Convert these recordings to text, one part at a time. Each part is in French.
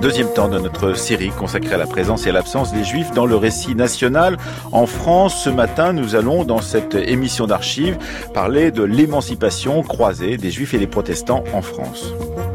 Deuxième temps de notre série consacrée à la présence et à l'absence des Juifs dans le récit national. En France, ce matin, nous allons, dans cette émission d'archives, parler de l'émancipation croisée des Juifs et des protestants en France.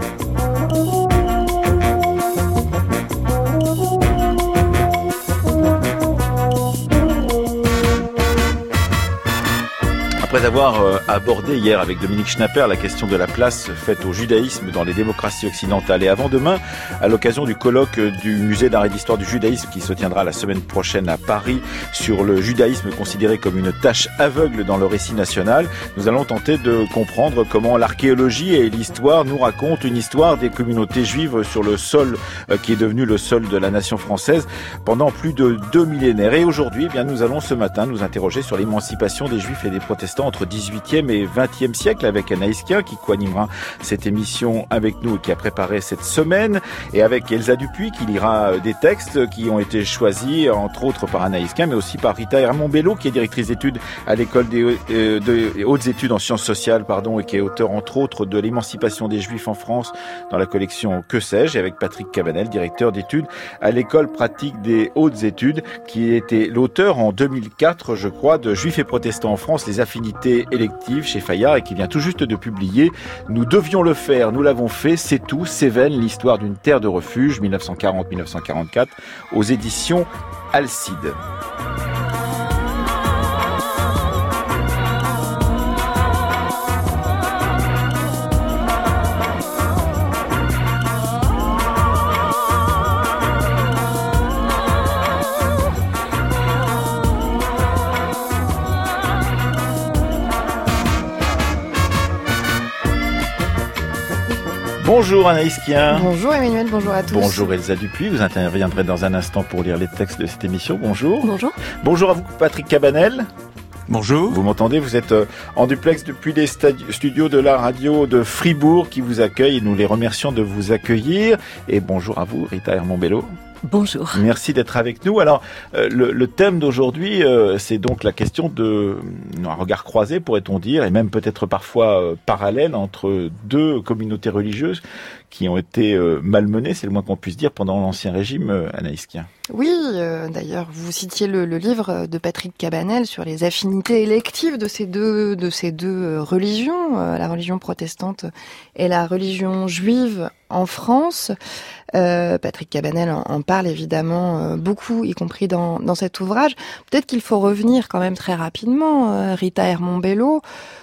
Après avoir abordé hier avec Dominique Schnapper la question de la place faite au judaïsme dans les démocraties occidentales et avant-demain, à l'occasion du colloque du Musée d'art et d'histoire du judaïsme qui se tiendra la semaine prochaine à Paris sur le judaïsme considéré comme une tâche aveugle dans le récit national, nous allons tenter de comprendre comment l'archéologie et l'histoire nous racontent une histoire des communautés juives sur le sol qui est devenu le sol de la nation française pendant plus de 2 millénaires. Et aujourd'hui, nous allons ce matin nous interroger sur l'émancipation des Juifs et des protestants entre 18e et 20e siècle avec Anaïs Kien qui co-animera cette émission avec nous et qui a préparé cette semaine, et avec Elsa Dupuis qui lira des textes qui ont été choisis entre autres par Anaïs Kien mais aussi par Rita Hermont-Bello qui est directrice d'études à l'école des hautes études en sciences sociales et qui est auteur entre autres de l'émancipation des Juifs en France dans la collection Que sais-je, et avec Patrick Cabanel, directeur d'études à l'école pratique des hautes études qui était l'auteur en 2004 je crois de Juifs et protestants en France, les affinités électives chez Fayard, et qui vient tout juste de publier Nous devions le faire, nous l'avons fait, c'est tout, Cévennes, l'histoire d'une terre de refuge, 1940-1944, aux éditions Alcide. Bonjour Anaïs Kien. Bonjour Emmanuel, bonjour à tous. Bonjour Elsa Dupuis, vous interviendrez dans un instant pour lire les textes de cette émission. Bonjour. Bonjour. Bonjour à vous Patrick Cabanel. Bonjour. Vous m'entendez, vous êtes en duplex depuis les studios de la radio de Fribourg qui vous accueillent et nous les remercions de vous accueillir. Et bonjour à vous Rita Hermont-Bello. Bonjour. Merci d'être avec nous. Alors, le thème d'aujourd'hui, c'est donc la question de un regard croisé, pourrait-on dire, et même peut-être parfois parallèle entre deux communautés religieuses qui ont été malmenées, c'est le moins qu'on puisse dire, pendant l'Ancien Régime, Anaïs Kien. Oui, d'ailleurs, vous citiez le livre de Patrick Cabanel sur les affinités électives de ces deux religions, la religion protestante et la religion juive en France. Patrick Cabanel en parle évidemment beaucoup, y compris dans cet ouvrage. Peut-être qu'il faut revenir quand même très rapidement, Rita Hermont-Bello,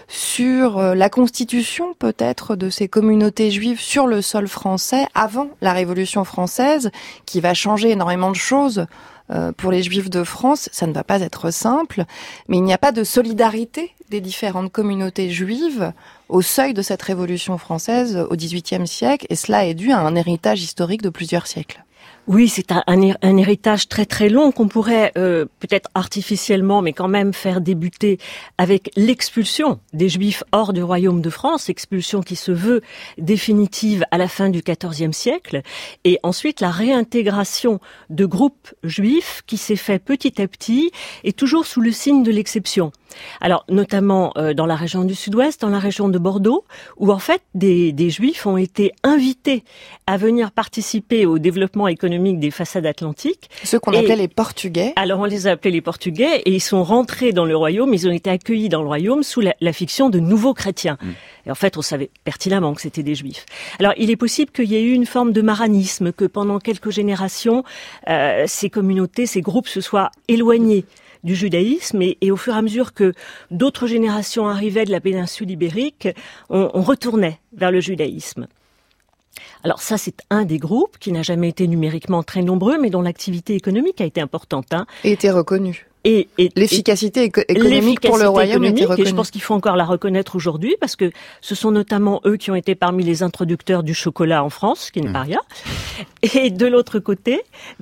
sur la constitution peut-être de ces communautés juives sur le sol français avant la Révolution française, qui va changer énormément de choses pour les Juifs de France. Ça ne va pas être simple, mais il n'y a pas de solidarité des différentes communautés juives au seuil de cette Révolution française au XVIIIe siècle, et cela est dû à un héritage historique de plusieurs siècles. Oui, c'est un héritage très très long qu'on pourrait peut-être artificiellement, mais quand même faire débuter avec l'expulsion des Juifs hors du royaume de France, expulsion qui se veut définitive à la fin du XIVe siècle, et ensuite la réintégration de groupes juifs qui s'est fait petit à petit et toujours sous le signe de l'exception. Alors notamment dans la région du Sud-Ouest, dans la région de Bordeaux, où en fait des Juifs ont été invités à venir participer au développement économique des façades atlantiques. Ceux qu'on appelait les Portugais. Alors on les a appelés les Portugais, et ils sont rentrés dans le royaume, ils ont été accueillis dans le royaume sous la fiction de nouveaux chrétiens. Et en fait, on savait pertinemment que c'était des Juifs. Alors il est possible qu'il y ait eu une forme de maranisme, que pendant quelques générations, ces communautés, ces groupes se soient éloignés du judaïsme, et au fur et à mesure que d'autres générations arrivaient de la péninsule ibérique, on retournait vers le judaïsme. Alors ça, c'est un des groupes qui n'a jamais été numériquement très nombreux, mais dont l'activité économique a été importante. Et été reconnue. Et l'efficacité économique pour le royaume était reconnue. Et je pense qu'il faut encore la reconnaître aujourd'hui, parce que ce sont notamment eux qui ont été parmi les introducteurs du chocolat en France, ce qui n'est pas rien. Et de l'autre côté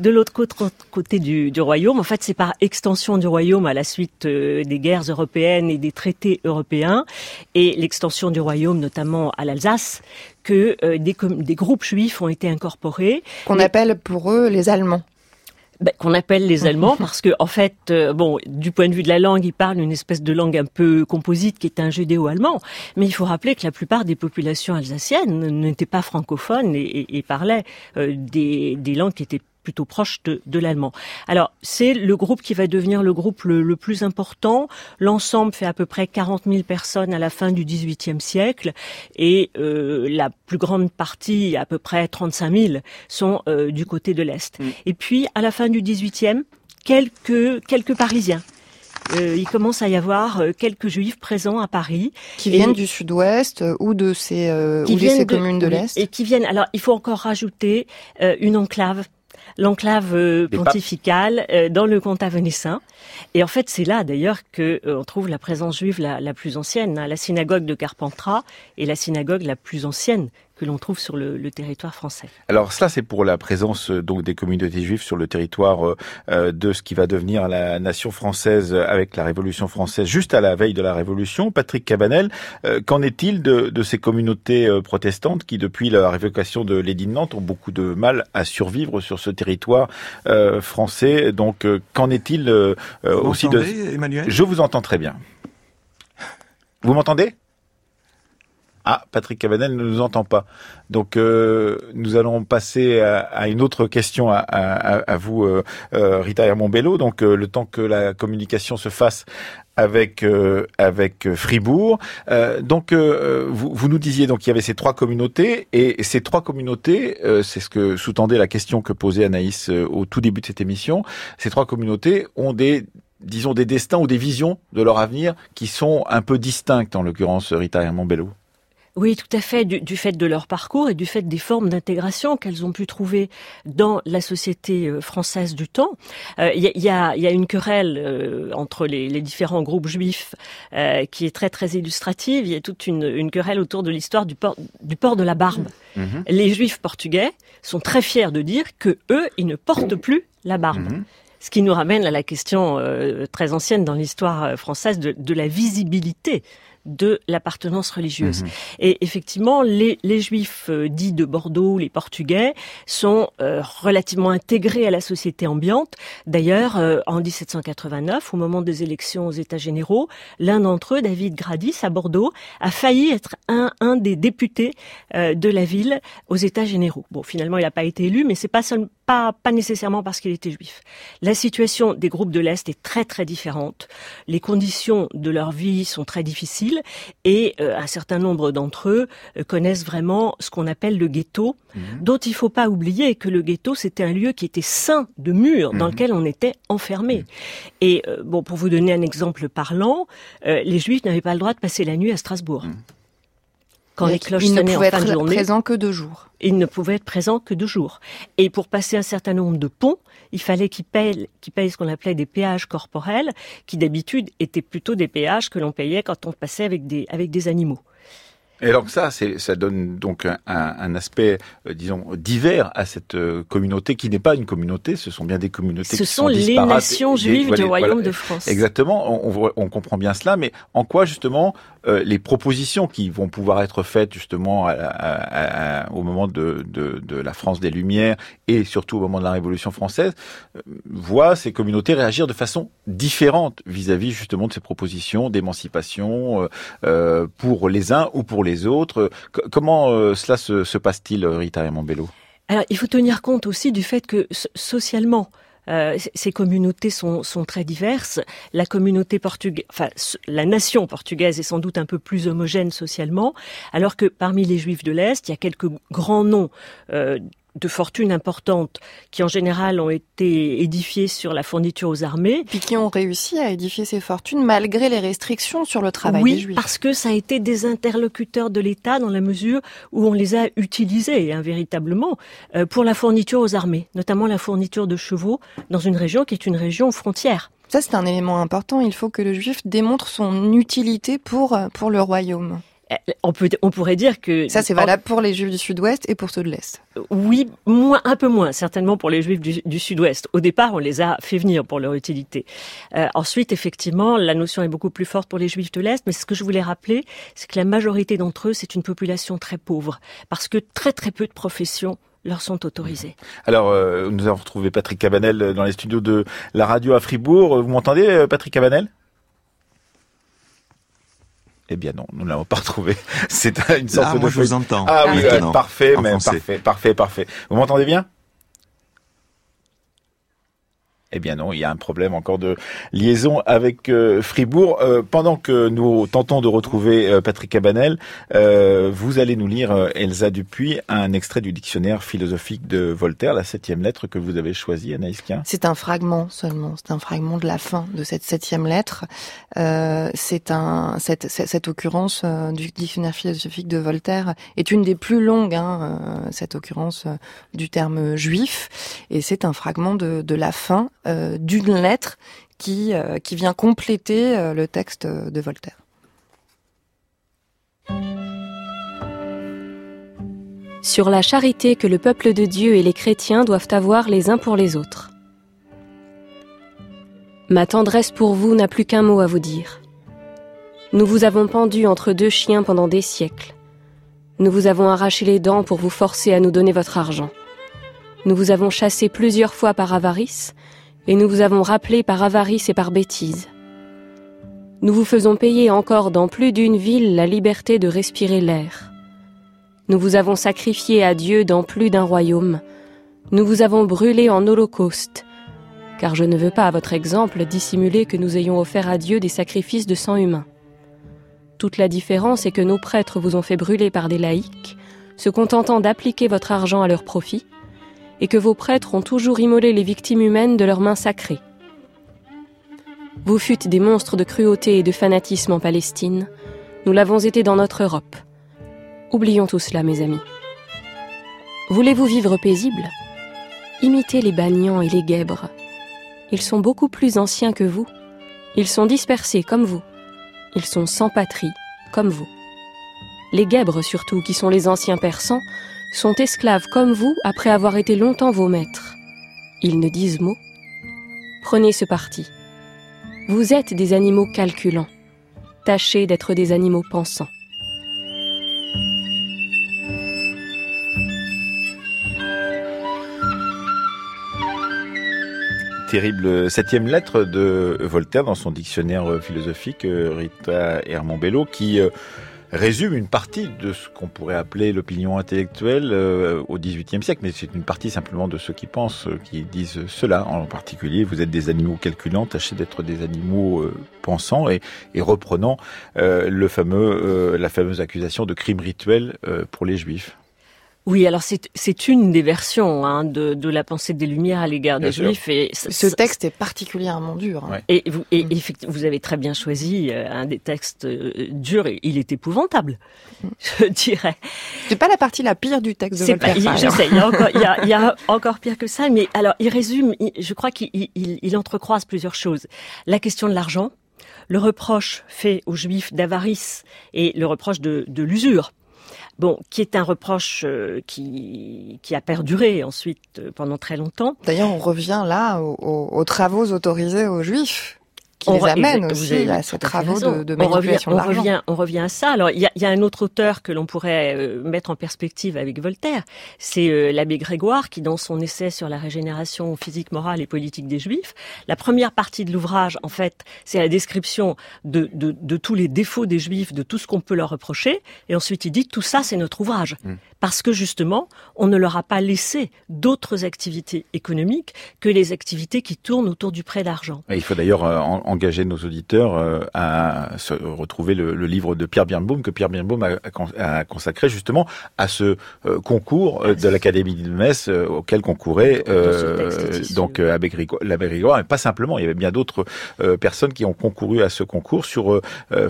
du royaume, en fait, c'est par extension du royaume à la suite des guerres européennes et des traités européens, et l'extension du royaume notamment à l'Alsace, que des groupes juifs ont été incorporés. Qu'on appelle pour eux les Allemands. Qu'on appelle les Allemands parce que en fait, du point de vue de la langue, ils parlent une espèce de langue un peu composite qui est un judéo-allemand. Mais il faut rappeler que la plupart des populations alsaciennes n'étaient pas francophones et parlaient des langues qui étaient plutôt proche de l'allemand. Alors, c'est le groupe qui va devenir le groupe le plus important. L'ensemble fait à peu près 40 000 personnes à la fin du XVIIIe siècle et la plus grande partie, à peu près 35 000, sont du côté de l'Est. Et puis, à la fin du XVIIIe, quelques Parisiens. Il commence à y avoir quelques Juifs présents à Paris. Qui viennent du Sud-Ouest ou de ces communes de l'Est. Et qui viennent... Alors, il faut encore rajouter une enclave. L'enclave pontificale dans le comtat venessin. Et en fait, c'est là d'ailleurs que on trouve la présence juive la plus ancienne. La synagogue de Carpentras est la synagogue la plus ancienne que l'on trouve sur le territoire français. Alors ça, c'est pour la présence donc des communautés juives sur le territoire de ce qui va devenir la nation française avec la Révolution française, juste à la veille de la Révolution. Patrick Cabanel, qu'en est-il de ces communautés protestantes qui, depuis la révocation de l'édit de Nantes, ont beaucoup de mal à survivre sur ce territoire français? Donc, qu'en est-il aussi de... Emmanuel ? Je vous entends très bien. Vous m'entendez ? Ah, Patrick Cabanel ne nous entend pas. Donc, nous allons passer à une autre question à vous, Rita Hermond-Bello. Donc, le temps que la communication se fasse avec Fribourg. Vous nous disiez donc qu'il y avait ces trois communautés, et ces trois communautés, c'est ce que sous-tendait la question que posait Anaïs au tout début de cette émission. Ces trois communautés ont des destins ou des visions de leur avenir qui sont un peu distinctes, en l'occurrence Rita Hermond-Bello. Oui, tout à fait, du fait de leur parcours et du fait des formes d'intégration qu'elles ont pu trouver dans la société française du temps. Il y a une querelle entre les différents groupes juifs qui est très très illustrative. Il y a toute une querelle autour de l'histoire du port de la barbe. Mmh. Les juifs portugais sont très fiers de dire que eux, ils ne portent plus la barbe. Mmh. Ce qui nous ramène à la question très ancienne dans l'histoire française de la visibilité de l'appartenance religieuse. Mmh. Et effectivement, les Juifs dits de Bordeaux, les Portugais, sont relativement intégrés à la société ambiante. D'ailleurs, en 1789, au moment des élections aux États généraux, l'un d'entre eux, David Gradis, à Bordeaux, a failli être un des députés de la ville aux États généraux. Bon, finalement, il n'a pas été élu, mais c'est pas nécessairement parce qu'il était juif. La situation des groupes de l'Est est très très différente. Les conditions de leur vie sont très difficiles et un certain nombre d'entre eux connaissent vraiment ce qu'on appelle le ghetto, dont il ne faut pas oublier que le ghetto, c'était un lieu qui était ceint de murs dans lequel on était enfermé. Et pour vous donner un exemple parlant, les Juifs n'avaient pas le droit de passer la nuit à Strasbourg. Quand les cloches sonnaient en fin de journée, ils ne pouvaient être présents que 2 jours. Ils ne pouvaient être présents que 2 jours. Et pour passer un certain nombre de ponts, il fallait qu'ils payent ce qu'on appelait des péages corporels, qui d'habitude étaient plutôt des péages que l'on payait quand on passait avec des animaux. Et donc ça donne donc un aspect, disons, divers à cette communauté qui n'est pas une communauté, ce sont bien des communautés qui sont disparates. Ce sont les nations juives du Royaume de France. Exactement, on comprend bien cela, mais en quoi justement les propositions qui vont pouvoir être faites justement au moment de la France des Lumières et surtout au moment de la Révolution française voient ces communautés réagir de façon différente vis-à-vis justement de ces propositions d'émancipation pour les uns ou pour les autres. Comment cela se passe-t-il, Rita Hermond-Bello ? Alors, il faut tenir compte aussi du fait que socialement, ces communautés sont très diverses. La communauté portugaise, la nation portugaise est sans doute un peu plus homogène socialement, alors que parmi les Juifs de l'Est, il y a quelques grands noms de fortune importante qui en général ont été édifiés sur la fourniture aux armées. Puis qui ont réussi à édifier ces fortunes malgré les restrictions sur le travail des Juifs. Oui, parce que ça a été des interlocuteurs de l'État dans la mesure où on les a utilisés véritablement pour la fourniture aux armées, notamment la fourniture de chevaux dans une région qui est une région frontière. Ça, c'est un élément important. Il faut que le Juif démontre son utilité pour le royaume. On pourrait dire que... Ça, c'est valable pour les Juifs du Sud-Ouest et pour ceux de l'Est. Oui, un peu moins, certainement pour les Juifs du Sud-Ouest. Au départ, on les a fait venir pour leur utilité. Ensuite, effectivement, la notion est beaucoup plus forte pour les Juifs de l'Est, mais ce que je voulais rappeler, c'est que la majorité d'entre eux, c'est une population très pauvre, parce que très très peu de professions leur sont autorisées. Alors, nous avons retrouvé Patrick Cabanel dans les studios de la radio à Fribourg. Vous m'entendez, Patrick Cabanel ? Eh bien non, nous ne l'avons pas retrouvé. C'est une sorte de... Moi, je vous entends. Ah oui, parfait, en mais parfait. Vous m'entendez bien ? Eh bien non, il y a un problème encore de liaison avec Fribourg. Pendant que nous tentons de retrouver Patrick Cabanel, vous allez nous lire, Elsa Dupuis, un extrait du dictionnaire philosophique de Voltaire, la 7e lettre que vous avez choisie, Anaïs Kien. C'est un fragment seulement, c'est un fragment de la fin de cette 7e lettre. Cette occurrence du dictionnaire philosophique de Voltaire est une des plus longues, cette occurrence du terme juif, et c'est un fragment de la fin d'une lettre qui vient compléter le texte de Voltaire. Sur la charité que le peuple de Dieu et les chrétiens doivent avoir les uns pour les autres. Ma tendresse pour vous n'a plus qu'un mot à vous dire. Nous vous avons pendu entre deux chiens pendant des siècles. Nous vous avons arraché les dents pour vous forcer à nous donner votre argent. Nous vous avons chassé plusieurs fois par avarice, et nous vous avons rappelé par avarice et par bêtise. Nous vous faisons payer encore dans plus d'une ville la liberté de respirer l'air. Nous vous avons sacrifié à Dieu dans plus d'un royaume. Nous vous avons brûlé en holocauste, car je ne veux pas, à votre exemple, dissimuler que nous ayons offert à Dieu des sacrifices de sang humain. Toute la différence est que nos prêtres vous ont fait brûler par des laïcs, se contentant d'appliquer votre argent à leur profit, et que vos prêtres ont toujours immolé les victimes humaines de leurs mains sacrées. Vous fûtes des monstres de cruauté et de fanatisme en Palestine. Nous l'avons été dans notre Europe. Oublions tout cela, mes amis. Voulez-vous vivre paisible ? Imitez les Banians et les Guèbres. Ils sont beaucoup plus anciens que vous. Ils sont dispersés comme vous. Ils sont sans patrie comme vous. Les Guèbres surtout, qui sont les anciens Persans, sont esclaves comme vous après avoir été longtemps vos maîtres. Ils ne disent mot. Prenez ce parti. Vous êtes des animaux calculants. Tâchez d'être des animaux pensants. Terrible 7e lettre de Voltaire dans son dictionnaire philosophique, Rita Hermon Bello, qui résume une partie de ce qu'on pourrait appeler l'opinion intellectuelle au XVIIIe siècle, mais c'est une partie simplement de ceux qui pensent, qui disent cela. En particulier, vous êtes des animaux calculants, tâchez d'être des animaux pensants et reprenant la fameuse accusation de crime rituel pour les Juifs. Oui, alors c'est une des versions de la pensée des Lumières à l'égard des Juifs. Et ce texte est particulièrement dur. Ouais. Et vous avez très bien choisi un des textes durs. Et il est épouvantable, je dirais. C'est pas la partie la pire du texte de Voltaire. Je sais, il y a encore pire que ça. Mais alors, il résume. Je crois qu'il entrecroise plusieurs choses. La question de l'argent, le reproche fait aux Juifs d'avarice et le reproche de l'usure. Bon, qui est un reproche qui a perduré ensuite pendant très longtemps. D'ailleurs, on revient là aux travaux autorisés aux Juifs, qui les amènent aussi à ces travaux de manipulation de l'argent. On revient à ça. Alors, il y a un autre auteur que l'on pourrait mettre en perspective avec Voltaire, c'est l'abbé Grégoire, qui dans son essai sur la régénération physique, morale et politique des Juifs, la première partie de l'ouvrage, en fait, c'est la description de tous les défauts des Juifs, de tout ce qu'on peut leur reprocher, et ensuite il dit tout ça, c'est notre ouvrage. Parce que justement, on ne leur a pas laissé d'autres activités économiques que les activités qui tournent autour du prêt d'argent. Il faut d'ailleurs engager nos auditeurs à retrouver le livre de Pierre Birnbaum, que Pierre Birnbaum a consacré justement à ce concours de l'Académie de Metz auquel concourait l'abbé Grégoire, et pas simplement, il y avait bien d'autres personnes qui ont concouru à ce concours sur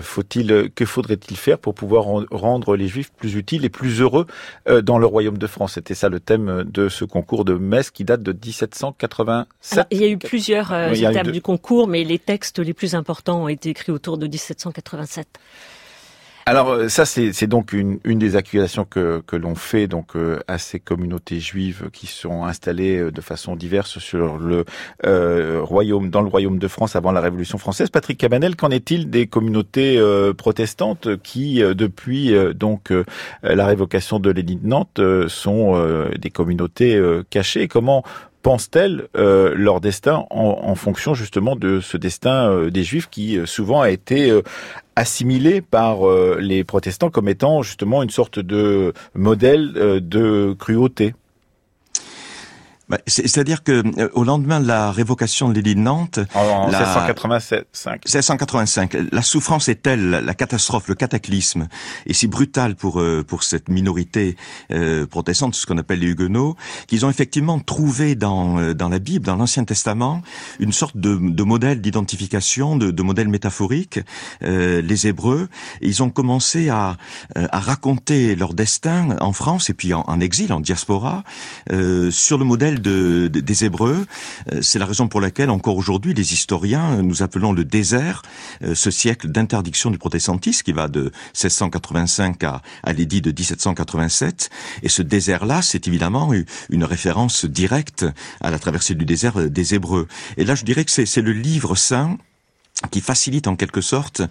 que faudrait-il faire pour pouvoir rendre les Juifs plus utiles et plus heureux dans le royaume de France. C'était ça le thème de ce concours de Metz qui date de 1787. Alors, il y a eu plusieurs étapes du concours, mais les textes les plus importants ont été écrits autour de 1787. Alors ça c'est donc une des accusations que l'on fait donc à ces communautés juives qui sont installées de façon diverse sur le royaume de France avant la Révolution française. Patrick Cabanel, qu'en est-il des communautés protestantes qui depuis la révocation de l'édit de Nantes sont des communautés cachées? Comment pensent-elles leur destin en fonction justement de ce destin des Juifs qui souvent a été assimilé par les protestants comme étant justement une sorte de modèle de cruauté? C'est-à-dire que au lendemain de la révocation de l'édit de Nantes, en 1685, la souffrance est telle, la catastrophe, le cataclysme est si brutal pour cette minorité protestante, ce qu'on appelle les Huguenots, qu'ils ont effectivement trouvé dans la Bible, dans l'Ancien Testament, une sorte de modèle d'identification, de modèle métaphorique. Les Hébreux, ils ont commencé à raconter leur destin en France et puis en exil, en diaspora, sur le modèle des Hébreux. C'est la raison pour laquelle encore aujourd'hui les historiens, nous appelons le désert ce siècle d'interdiction du protestantisme qui va de 1685 à l'édit de 1787. Et ce désert-là, c'est évidemment une référence directe à la traversée du désert des Hébreux. Et là, je dirais que c'est le livre saint qui facilite en quelque sorte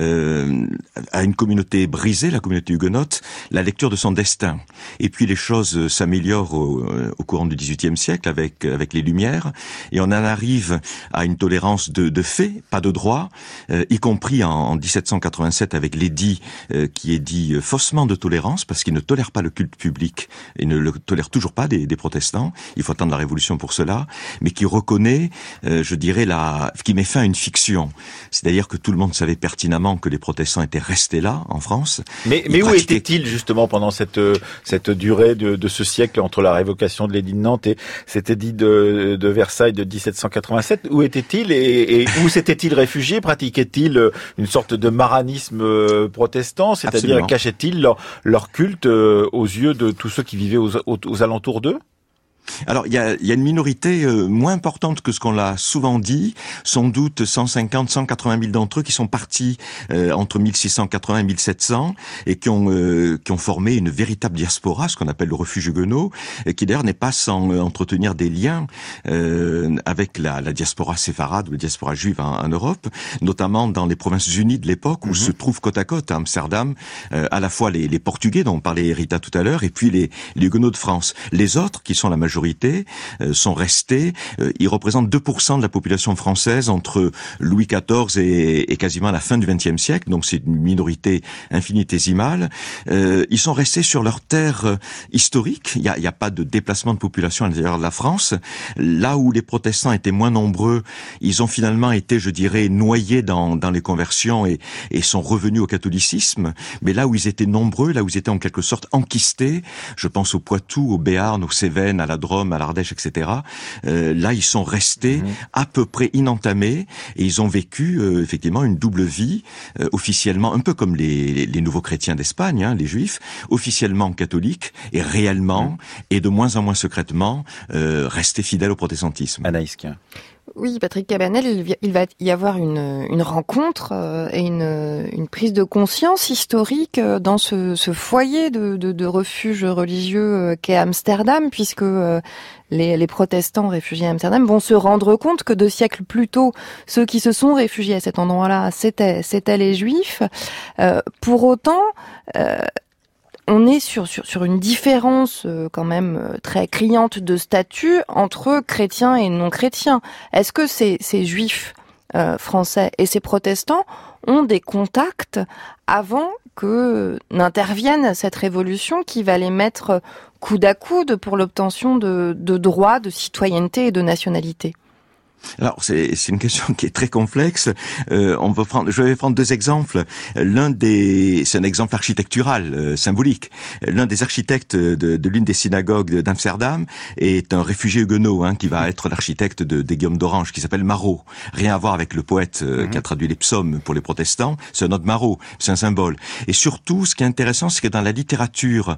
à une communauté brisée, la communauté huguenote, la lecture de son destin. Et puis les choses s'améliorent au courant du XVIIIe siècle avec les Lumières, et on en arrive à une tolérance de fait, pas de droit, y compris en 1787 avec l'édit qui est dit faussement de tolérance, parce qu'il ne tolère pas le culte public et ne le tolère toujours pas des protestants. Il faut attendre la Révolution pour cela, mais qui reconnaît, je dirais, qui met fin à une fiction. C'est-à-dire que tout le monde savait pertinemment que les protestants étaient restés là, en France. Mais où étaient-ils justement pendant cette durée de ce siècle entre la révocation de l'édit de Nantes et cet édit de Versailles de 1787? Où étaient-ils et où s'étaient-ils réfugiés? Pratiquaient-ils une sorte de maranisme protestant? C'est-à-dire cachaient-ils leur culte aux yeux de tous ceux qui vivaient aux alentours d'eux? Alors, il y a une minorité moins importante que ce qu'on l'a souvent dit, sans doute 150, 180 000 d'entre eux qui sont partis entre 1680 et 1700 et qui ont formé une véritable diaspora, ce qu'on appelle le refuge huguenot, et qui d'ailleurs n'est pas sans entretenir des liens avec la diaspora séfarade ou la diaspora juive en Europe, notamment dans les provinces unies de l'époque où se trouvent côte à côte à Amsterdam à la fois les Portugais dont on parlait Rita tout à l'heure et puis les huguenots de France. Les autres, qui sont la majorité, sont restés. Ils représentent 2% de la population française entre Louis XIV et quasiment la fin du XXe siècle. Donc c'est une minorité infinitésimale. Ils sont restés sur leur terre historique. Il y a pas de déplacement de population à l'intérieur de la France. Là où les protestants étaient moins nombreux, ils ont finalement été, je dirais, noyés dans les conversions et sont revenus au catholicisme. Mais là où ils étaient nombreux, là où ils étaient en quelque sorte enquistés, je pense au Poitou, au Béarn, aux Cévennes, à la Drôme, à l'Ardèche, etc. Là, ils sont restés à peu près inentamés et ils ont vécu effectivement une double vie, officiellement un peu comme les nouveaux chrétiens d'Espagne, hein, les Juifs, officiellement catholiques et réellement et de moins en moins secrètement restés fidèles au protestantisme. Anaïs Quint. Oui, Patrick Cabanel, il va y avoir une rencontre et une prise de conscience historique dans ce foyer de refuge religieux qu'est Amsterdam, puisque les protestants réfugiés à Amsterdam vont se rendre compte que 2 siècles plus tôt, ceux qui se sont réfugiés à cet endroit-là, c'était les Juifs. Pour autant, on est sur une différence quand même très criante de statut entre chrétiens et non chrétiens. Est-ce que ces juifs français et ces protestants ont des contacts avant que n'intervienne cette révolution qui va les mettre coude à coude pour l'obtention de droits, de citoyenneté et de nationalité? Alors c'est une question qui est très complexe. Je vais prendre 2 exemples. C'est un exemple architectural, symbolique. L'un des architectes de l'une des synagogues d'Amsterdam est un réfugié huguenot, qui va être l'architecte de Guillaume d'Orange, qui s'appelle Marot. Rien à voir avec le poète qui a traduit les psaumes pour les protestants. C'est un autre Marot, c'est un symbole. Et surtout, ce qui est intéressant, c'est que dans la littérature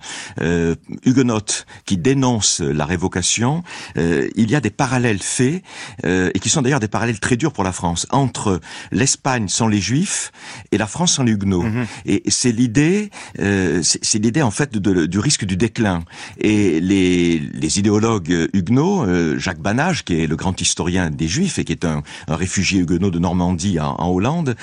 huguenote qui dénonce la révocation, il y a des parallèles faits. et qui sont d'ailleurs des parallèles très durs pour la France, entre l'Espagne sans les Juifs et la France sans les Huguenots. Et c'est l'idée en fait du risque du déclin. Et les idéologues huguenots, Jacques Banage, qui est le grand historien des Juifs et qui est un réfugié huguenot de Normandie en Hollande,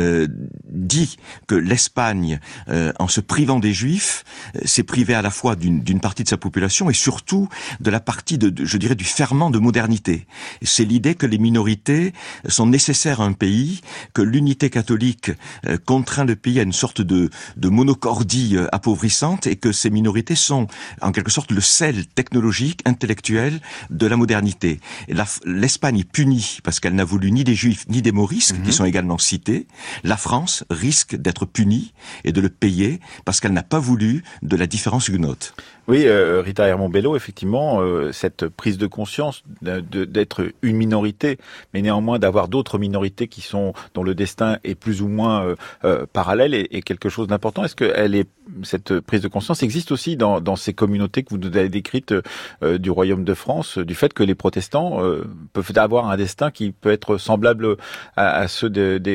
dit que l'Espagne, en se privant des Juifs, s'est privée à la fois d'une partie de sa population et surtout de la partie je dirais du ferment de modernité. C'est l'idée que les minorités sont nécessaires à un pays, que l'unité catholique contraint le pays à une sorte de monocordie appauvrissante et que ces minorités sont en quelque sorte le sel technologique, intellectuel de la modernité. Et l'Espagne est punie parce qu'elle n'a voulu ni des Juifs ni des Morisques, qui sont également cités. La France risque d'être punie et de le payer parce qu'elle n'a pas voulu de la différence huguenote. Oui, Rita Hermont-Bello, effectivement, cette prise de conscience d'être une minorité, mais néanmoins d'avoir d'autres minorités dont le destin est plus ou moins parallèle est quelque chose d'important. Est-ce que cette prise de conscience existe aussi dans ces communautés que vous nous avez décrites du Royaume de France, du fait que les protestants peuvent avoir un destin qui peut être semblable à ceux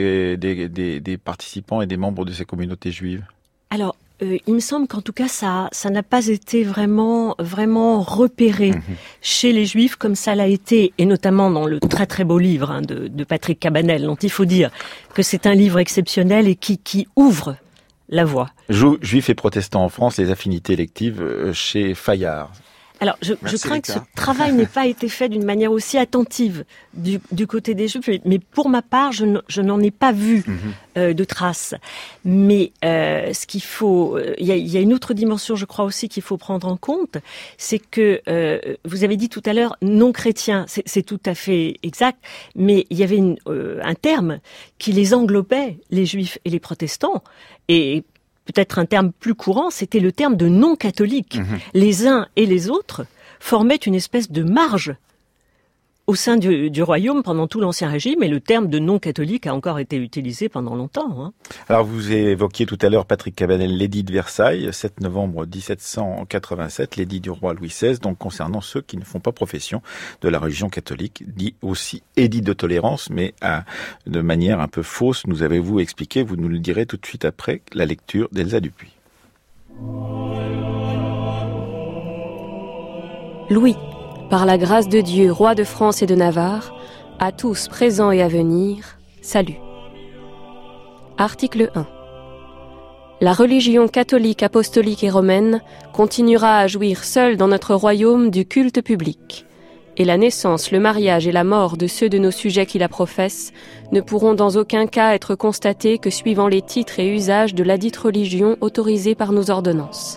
des participants et des membres de ces communautés juives? Alors, il me semble qu'en tout cas, ça n'a pas été vraiment repéré chez les Juifs comme ça l'a été, et notamment dans le très très beau livre de Patrick Cabanel, dont il faut dire que c'est un livre exceptionnel et qui ouvre la voie. Juifs et protestants en France, les affinités électives chez Fayard. Alors, je crains que ce travail n'ait pas été fait d'une manière aussi attentive du côté des Juifs, mais pour ma part, je n'en ai pas vu de traces. Mais ce qu'il faut, il y a une autre dimension, je crois aussi qu'il faut prendre en compte, c'est que vous avez dit tout à l'heure non chrétien, c'est tout à fait exact, mais il y avait un terme qui les englobait, les Juifs et les protestants, et peut-être un terme plus courant, c'était le terme de non-catholique. Les uns et les autres formaient une espèce de marge au sein du royaume pendant tout l'Ancien Régime, et le terme de non-catholique a encore été utilisé pendant longtemps. Alors, vous évoquiez tout à l'heure, Patrick Cabanel, l'édit de Versailles, 7 novembre 1787, l'édit du roi Louis XVI, donc concernant ceux qui ne font pas profession de la religion catholique, dit aussi édit de tolérance, mais de manière un peu fausse, nous avez-vous expliqué, vous nous le direz tout de suite après la lecture d'Elsa Dupuis. Louis, par la grâce de Dieu, roi de France et de Navarre, à tous présents et à venir, salut. Article 1. La religion catholique, apostolique et romaine continuera à jouir seule dans notre royaume du culte public, et la naissance, le mariage et la mort de ceux de nos sujets qui la professent ne pourront dans aucun cas être constatés que suivant les titres et usages de ladite religion autorisés par nos ordonnances.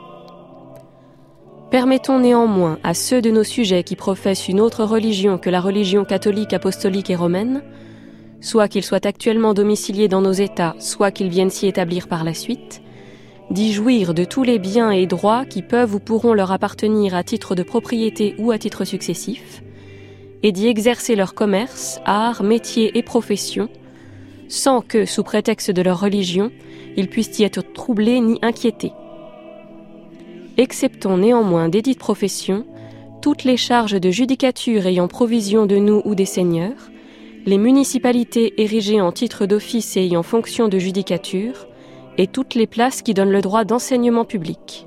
Permettons néanmoins à ceux de nos sujets qui professent une autre religion que la religion catholique, apostolique et romaine, soit qu'ils soient actuellement domiciliés dans nos États, soit qu'ils viennent s'y établir par la suite, d'y jouir de tous les biens et droits qui peuvent ou pourront leur appartenir à titre de propriété ou à titre successif, et d'y exercer leur commerce, art, métier et profession, sans que, sous prétexte de leur religion, ils puissent y être troublés ni inquiétés. Exceptons néanmoins d'édites professions, toutes les charges de judicature ayant provision de nous ou des seigneurs, les municipalités érigées en titre d'office et ayant fonction de judicature, et toutes les places qui donnent le droit d'enseignement public.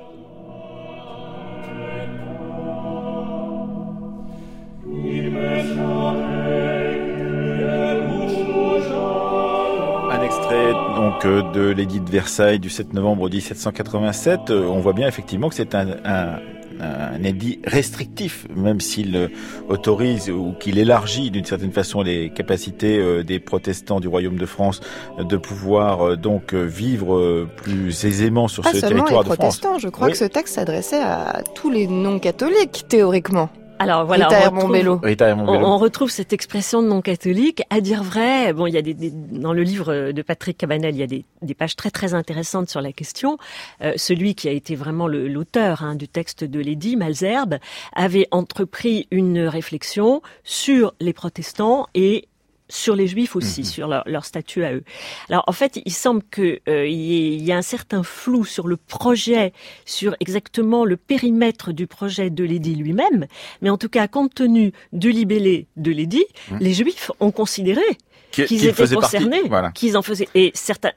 Donc de l'édit de Versailles du 7 novembre 1787, on voit bien effectivement que c'est un édit restrictif, même s'il autorise ou qu'il élargit d'une certaine façon les capacités des protestants du Royaume de France de pouvoir donc vivre plus aisément sur ce territoire de France. Pas seulement les protestants, je crois que ce texte s'adressait à tous les non-catholiques, théoriquement. Alors voilà, on retrouve cette expression de non-catholique. À dire vrai, bon, il y a dans le livre de Patrick Cabanel, il y a des pages très très intéressantes sur la question. Celui qui a été vraiment l'auteur du texte de l'édit, Malesherbes, avait entrepris une réflexion sur les protestants et sur les Juifs aussi, sur leur statut à eux. Alors en fait, il semble que il y a un certain flou sur le projet, sur exactement le périmètre du projet de l'édit lui-même, mais en tout cas, compte tenu du libellé de l'édit, les Juifs ont considéré qu'ils étaient concernés, qu'ils en faisaient, et certains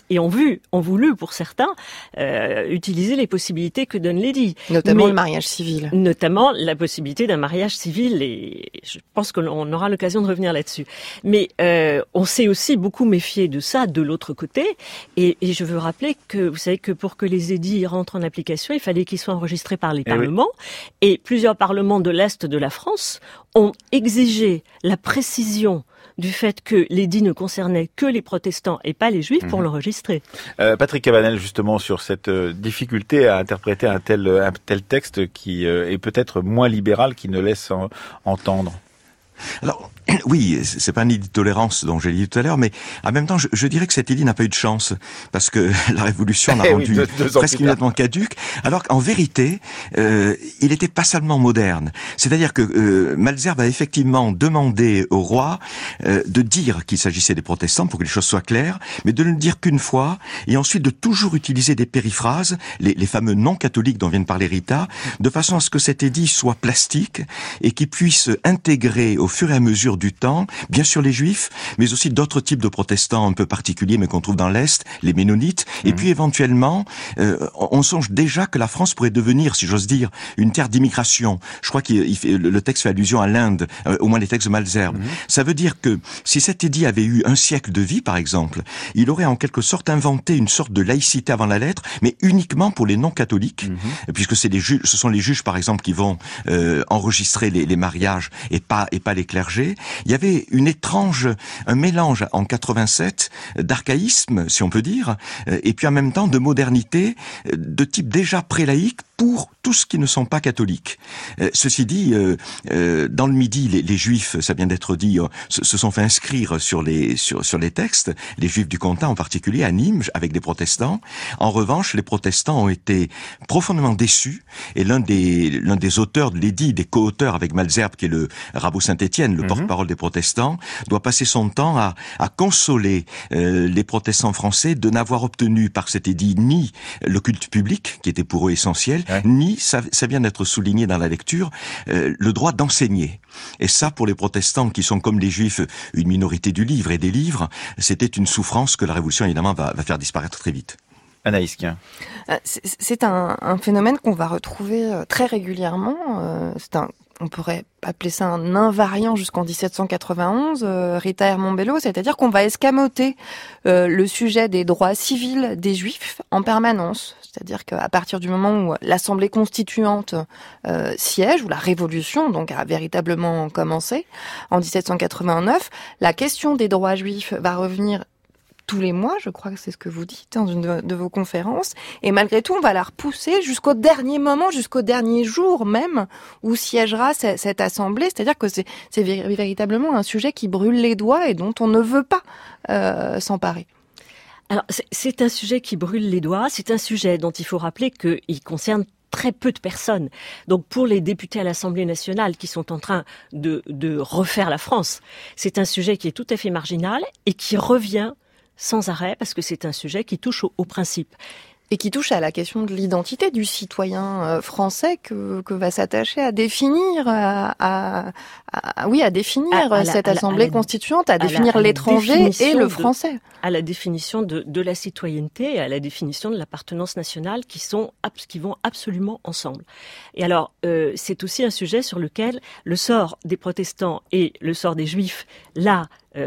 ont voulu pour certains utiliser les possibilités que donne l'édit, notamment le mariage civil, notamment la possibilité d'un mariage civil, et je pense qu'on aura l'occasion de revenir là-dessus. Mais on s'est aussi beaucoup méfié de ça de l'autre côté, et je veux rappeler que vous savez que pour que les édits rentrent en application, il fallait qu'ils soient enregistrés par les parlements, et plusieurs parlements de l'Est de la France ont exigé la précision du fait que l'édit ne concernait que les protestants et pas les juifs pour l'enregistrer. Patrick Cabanel, justement, sur cette difficulté à interpréter un tel texte qui est peut-être moins libéral, qui ne laisse entendre. Alors, oui, c'est pas un édit de tolérance dont j'ai dit tout à l'heure, mais en même temps, je dirais que cet édit n'a pas eu de chance, parce que la Révolution l'a rendu presque immédiatement caduque, alors qu'en vérité, il était pas seulement moderne. C'est-à-dire que Malesherbes a effectivement demandé au roi de dire qu'il s'agissait des protestants, pour que les choses soient claires, mais de ne le dire qu'une fois, et ensuite de toujours utiliser des périphrases, les fameux non-catholiques dont vient de parler Rita, de façon à ce que cet édit soit plastique, et qu'il puisse intégrer au fur et à mesure du temps, bien sûr les juifs, mais aussi d'autres types de protestants un peu particuliers, mais qu'on trouve dans l'Est, les ménonites, et puis éventuellement, on songe déjà que la France pourrait devenir, si j'ose dire, une terre d'immigration. Je crois que le texte fait allusion à l'Inde, au moins les textes de Malesherbes. Ça veut dire que si cet édit avait eu un siècle de vie, par exemple, il aurait en quelque sorte inventé une sorte de laïcité avant la lettre, mais uniquement pour les non-catholiques, puisque ce sont les juges, par exemple, qui vont enregistrer les mariages et pas les clergés. Il y avait un mélange en 87 d'archaïsme, si on peut dire, et puis en même temps de modernité de type déjà pré-laïque pour tous ceux qui ne sont pas catholiques. Ceci dit, dans le Midi, les Juifs, ça vient d'être dit, se sont fait inscrire sur les textes, les Juifs du Comtat en particulier, à Nîmes, avec des protestants. En revanche, les protestants ont été profondément déçus, et l'un des auteurs de l'édit, des co-auteurs avec Malesherbes, qui est le Rabot Saint-Étienne, le porte-parole des protestants, doit passer son temps à consoler les protestants français de n'avoir obtenu par cet édit ni le culte public, qui était pour eux essentiel, ni, ça vient d'être souligné dans la lecture, le droit d'enseigner. Et ça, pour les protestants qui sont comme les juifs, une minorité du livre et des livres, c'était une souffrance que la Révolution, évidemment, va faire disparaître très vite. Anaïs Kien. C'est un phénomène qu'on va retrouver très régulièrement. On pourrait appeler ça un invariant jusqu'en 1791, Rita Hermont-Bello, c'est-à-dire qu'on va escamoter le sujet des droits civils des Juifs en permanence. C'est-à-dire qu'à partir du moment où l'Assemblée constituante siège, où la Révolution donc a véritablement commencé, en 1789, la question des droits juifs va revenir tous les mois, je crois que c'est ce que vous dites dans une de vos conférences, et malgré tout, on va la repousser jusqu'au dernier moment, jusqu'au dernier jour même, où siégera cette assemblée, c'est-à-dire que c'est véritablement un sujet qui brûle les doigts et dont on ne veut pas s'emparer. Alors, c'est un sujet qui brûle les doigts, c'est un sujet dont il faut rappeler qu'il concerne très peu de personnes. Donc pour les députés à l'Assemblée nationale qui sont en train de refaire la France, c'est un sujet qui est tout à fait marginal et qui revient sans arrêt, parce que c'est un sujet qui touche au principe. Et qui touche à la question de l'identité du citoyen français que va s'attacher à définir, à définir cette assemblée constituante, à définir l'étranger et le français. À la définition de la citoyenneté et à la définition de l'appartenance nationale qui vont absolument ensemble. Et alors, c'est aussi un sujet sur lequel le sort des protestants et le sort des juifs, là,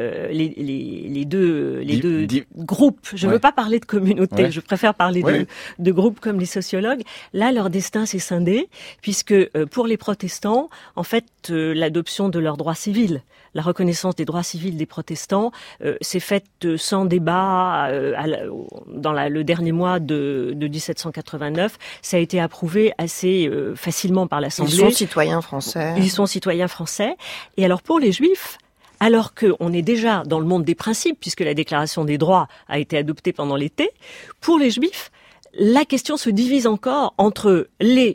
les deux groupes, je ne veux pas parler de communauté, je préfère parler de groupes comme les sociologues, là leur destin s'est scindé, puisque pour les protestants, en fait, l'adoption de leurs droits civils, la reconnaissance des droits civils des protestants s'est faite sans débat dans le dernier mois de 1789. Ça a été approuvé assez facilement par l'Assemblée. Ils sont citoyens français. Ils sont citoyens français. Et alors pour les Juifs, alors qu'on est déjà dans le monde des principes, puisque la Déclaration des droits a été adoptée pendant l'été, pour les Juifs, la question se divise encore entre les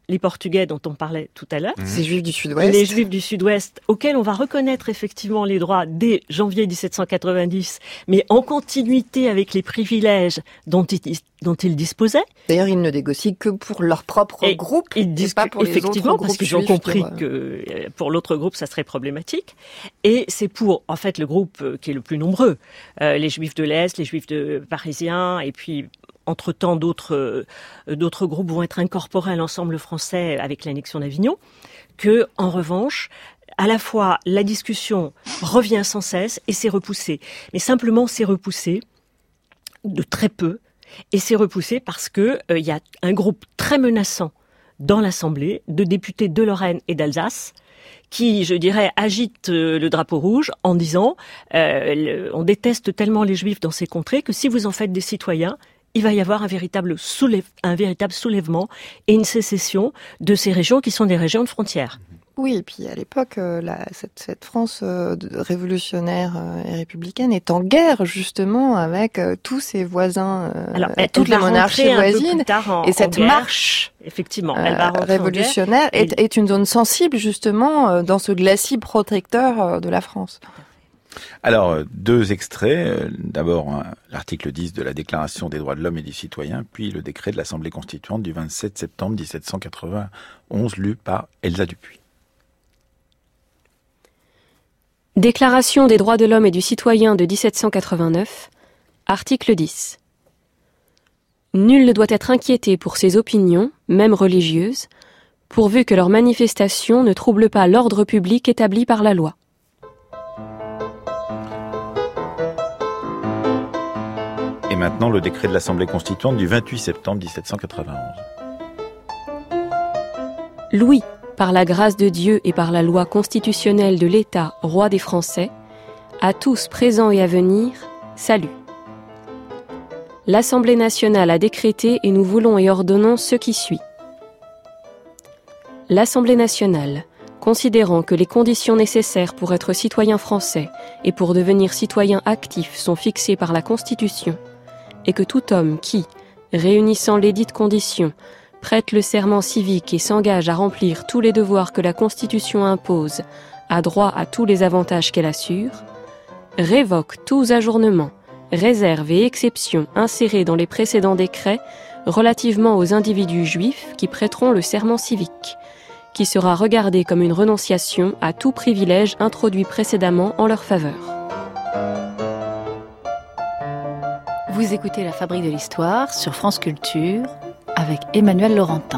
les Portugais dont on parlait tout à l'heure. Ces Juifs du Sud-Ouest. Les Juifs du Sud-Ouest, auxquels on va reconnaître effectivement les droits dès janvier 1790, mais en continuité avec les privilèges dont ils disposaient. D'ailleurs, ils ne négocient que pour leur propre groupe, ils disent pas pour les autres groupes parce qu'ils ont compris que pour l'autre groupe, ça serait problématique. Et c'est pour, en fait, le groupe qui est le plus nombreux, les Juifs de l'Est, les Juifs parisiens, et puis entre-temps, d'autres groupes vont être incorporés à l'ensemble français avec l'annexion d'Avignon, que, en revanche, à la fois, la discussion revient sans cesse et c'est repoussé. Mais simplement, c'est repoussé de très peu, et c'est repoussé parce que y a un groupe très menaçant dans l'Assemblée de députés de Lorraine et d'Alsace qui, je dirais, agite le drapeau rouge en disant on déteste tellement les Juifs dans ces contrées que si vous en faites des citoyens, il va y avoir un véritable soulèvement et une sécession de ces régions qui sont des régions de frontières. Oui, et puis à l'époque, cette France révolutionnaire et républicaine est en guerre justement avec tous ses voisins, toutes les monarchies voisines, et cette marche effectivement, elle va révolutionnaire est une zone sensible justement dans ce glacis protecteur de la France. Alors, 2 extraits. D'abord, l'article 10 de la Déclaration des droits de l'homme et du citoyen, puis le décret de l'Assemblée constituante du 27 septembre 1791, lu par Elsa Dupuis. Déclaration des droits de l'homme et du citoyen de 1789, article 10. Nul ne doit être inquiété pour ses opinions, même religieuses, pourvu que leurs manifestations ne troublent pas l'ordre public établi par la loi. Et maintenant, le décret de l'Assemblée constituante du 28 septembre 1791. Louis, par la grâce de Dieu et par la loi constitutionnelle de l'État, roi des Français, à tous présents et à venir, salut. L'Assemblée nationale a décrété et nous voulons et ordonnons ce qui suit. L'Assemblée nationale, considérant que les conditions nécessaires pour être citoyen français et pour devenir citoyen actif sont fixées par la Constitution, et que tout homme qui, réunissant lesdites conditions, prête le serment civique et s'engage à remplir tous les devoirs que la Constitution impose, a droit à tous les avantages qu'elle assure, révoque tous ajournements, réserves et exceptions insérés dans les précédents décrets relativement aux individus juifs qui prêteront le serment civique, qui sera regardé comme une renonciation à tout privilège introduit précédemment en leur faveur. Vous écoutez La Fabrique de l'Histoire sur France Culture avec Emmanuel Laurentin.